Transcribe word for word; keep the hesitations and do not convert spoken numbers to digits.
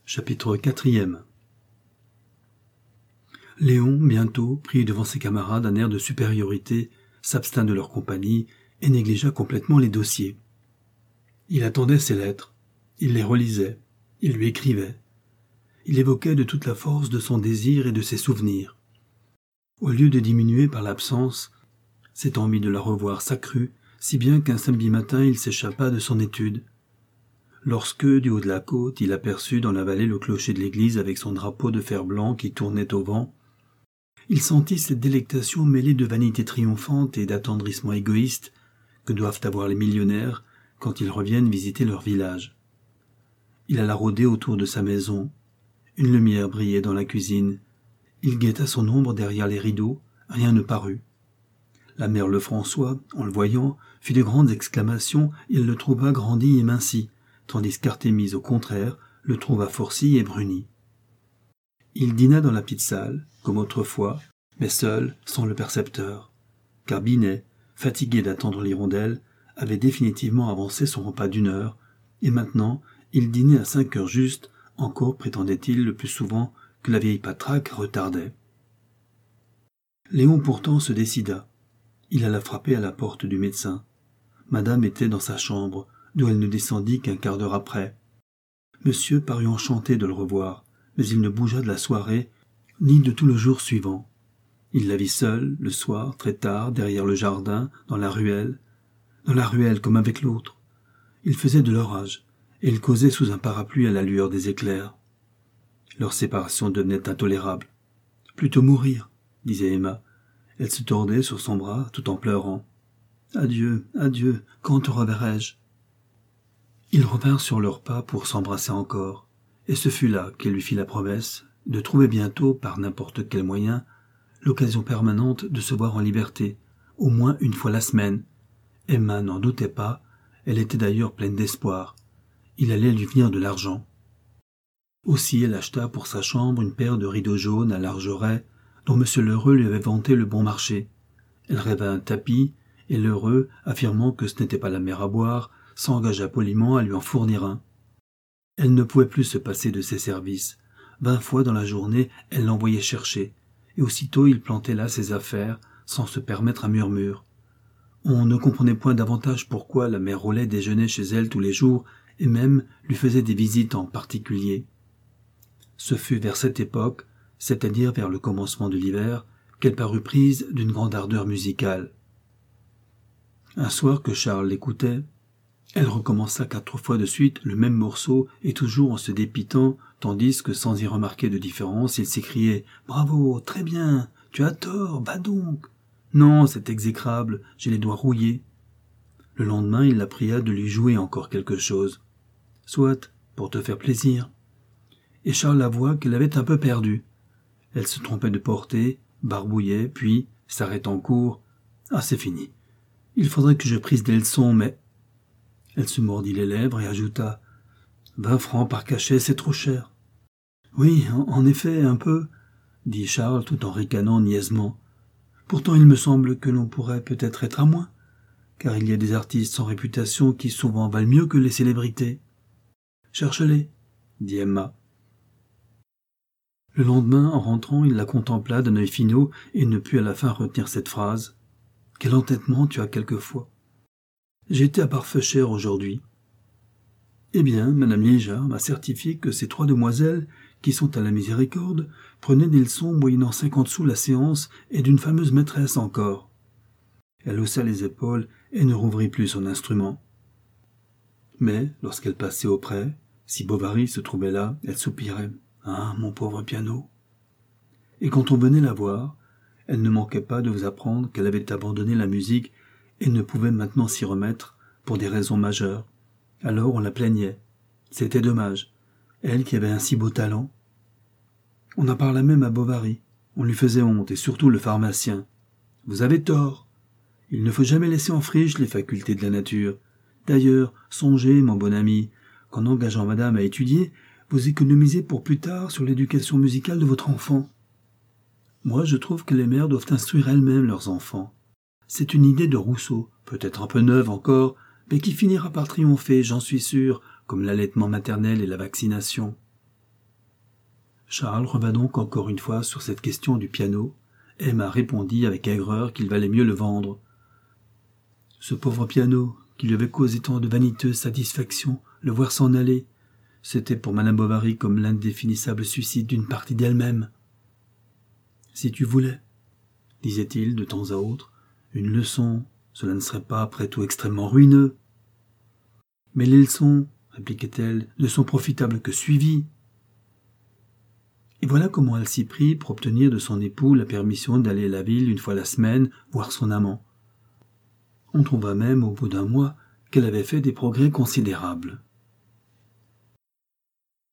Chapitre quatrième. Léon, bientôt, pris devant ses camarades d'un air de supériorité, s'abstint de leur compagnie et négligea complètement les dossiers. Il attendait ses lettres, il les relisait, il lui écrivait. Il évoquait de toute la force de son désir et de ses souvenirs. Au lieu de diminuer par l'absence, cette envie de la revoir s'accrut, si bien qu'un samedi matin il s'échappa de son étude. Lorsque, du haut de la côte, il aperçut dans la vallée le clocher de l'église avec son drapeau de fer blanc qui tournait au vent, il sentit cette délectation mêlée de vanité triomphante et d'attendrissement égoïste que doivent avoir les millionnaires quand ils reviennent visiter leur village. Il alla rôder autour de sa maison. Une lumière brillait dans la cuisine. Il guetta son ombre derrière les rideaux. Rien ne parut. La mère Lefrançois, en le voyant, fit de grandes exclamations et il le trouva grandi et minci, tandis qu'Artémise, au contraire, le trouva forci et bruni. Il dîna dans la petite salle, comme autrefois, mais seul, sans le percepteur, car Binet, fatigué d'attendre l'hirondelle, avait définitivement avancé son repas d'une heure, et maintenant il dînait à cinq heures juste, encore prétendait-il le plus souvent que la vieille patraque retardait. Léon pourtant se décida. Il alla frapper à la porte du médecin. Madame était dans sa chambre, d'où elle ne descendit qu'un quart d'heure après. Monsieur parut enchanté de le revoir, mais il ne bougea de la soirée, ni de tout le jour suivant. Il la vit seule, le soir, très tard, derrière le jardin, dans la ruelle, dans la ruelle comme avec l'autre. Il faisait de leur âge, et ils causaient sous un parapluie à la lueur des éclairs. Leur séparation devenait intolérable. « Plutôt mourir, » disait Emma. Elle se tordait sur son bras, tout en pleurant. « Adieu, adieu, quand te reverrai-je » Ils revinrent sur leurs pas pour s'embrasser encore, et ce fut là qu'elle lui fit la promesse de trouver bientôt, par n'importe quel moyen, l'occasion permanente de se voir en liberté, au moins une fois la semaine. Emma n'en doutait pas, elle était d'ailleurs pleine d'espoir. Il allait lui venir de l'argent. Aussi elle acheta pour sa chambre une paire de rideaux jaunes à larges raies, dont M. Lheureux lui avait vanté le bon marché. Elle rêva un tapis, et Lheureux, affirmant que ce n'était pas la mer à boire, s'engagea poliment à lui en fournir un. Elle ne pouvait plus se passer de ses services. Vingt fois dans la journée, elle l'envoyait chercher, et aussitôt il plantait là ses affaires, sans se permettre un murmure. On ne comprenait point davantage pourquoi la mère Rollet déjeunait chez elle tous les jours, et même lui faisait des visites en particulier. Ce fut vers cette époque, c'est-à-dire vers le commencement de l'hiver, qu'elle parut prise d'une grande ardeur musicale. Un soir que Charles l'écoutait, elle recommença quatre fois de suite le même morceau et toujours en se dépitant, tandis que sans y remarquer de différence, il s'écriait « Bravo, très bien, tu as tort, va donc !»« Non, c'est exécrable, j'ai les doigts rouillés. » Le lendemain, il la pria de lui jouer encore quelque chose. « Soit, pour te faire plaisir. » Et Charles avoua qu'elle avait un peu perdu. Elle se trompait de portée, barbouillait, puis, s'arrêtant court, « Ah, c'est fini. Il faudrait que je prise des leçons, mais... » Elle se mordit les lèvres et ajouta « Vingt francs par cachet, c'est trop cher. »« Oui, en, en effet, un peu, » dit Charles tout en ricanant niaisement. « Pourtant, il me semble que l'on pourrait peut-être être à moins, car il y a des artistes sans réputation qui souvent valent mieux que les célébrités. »« Cherche-les, » dit Emma. Le lendemain, en rentrant, il la contempla d'un œil finaud et ne put à la fin retenir cette phrase. « Quel entêtement tu as quelquefois. » J'ai été à Barfeuchères aujourd'hui. Eh bien, Madame Liégeard m'a certifié que ces trois demoiselles, qui sont à la miséricorde, prenaient des leçons moyennant cinquante sous la séance et d'une fameuse maîtresse encore. Elle haussa les épaules et ne rouvrit plus son instrument. Mais, lorsqu'elle passait auprès, si Bovary se trouvait là, elle soupirait. « Ah, mon pauvre piano !» Et quand on venait la voir, elle ne manquait pas de vous apprendre qu'elle avait abandonné la musique et ne pouvait maintenant s'y remettre pour des raisons majeures. Alors on la plaignait. C'était dommage. Elle qui avait un si beau talent. On en parla même à Bovary. On lui faisait honte, et surtout le pharmacien. « Vous avez tort. Il ne faut jamais laisser en friche les facultés de la nature. D'ailleurs, songez, mon bon ami, qu'en engageant madame à étudier, vous économisez pour plus tard sur l'éducation musicale de votre enfant. Moi, je trouve que les mères doivent instruire elles-mêmes leurs enfants. C'est une idée de Rousseau, peut-être un peu neuve encore, mais qui finira par triompher, j'en suis sûr, comme l'allaitement maternel et la vaccination. Charles revint donc encore une fois sur cette question du piano. Emma répondit avec aigreur qu'il valait mieux le vendre. Ce pauvre piano, qui lui avait causé tant de vaniteuse satisfaction, le voir s'en aller, c'était pour madame Bovary comme l'indéfinissable suicide d'une partie d'elle-même. « Si tu voulais, disait-il de temps à autre, une leçon, cela ne serait pas après tout extrêmement ruineux. Mais les leçons, répliquait-elle, ne sont profitables que suivies. Et voilà comment elle s'y prit pour obtenir de son époux la permission d'aller à la ville une fois la semaine voir son amant. On trouva même, au bout d'un mois, qu'elle avait fait des progrès considérables.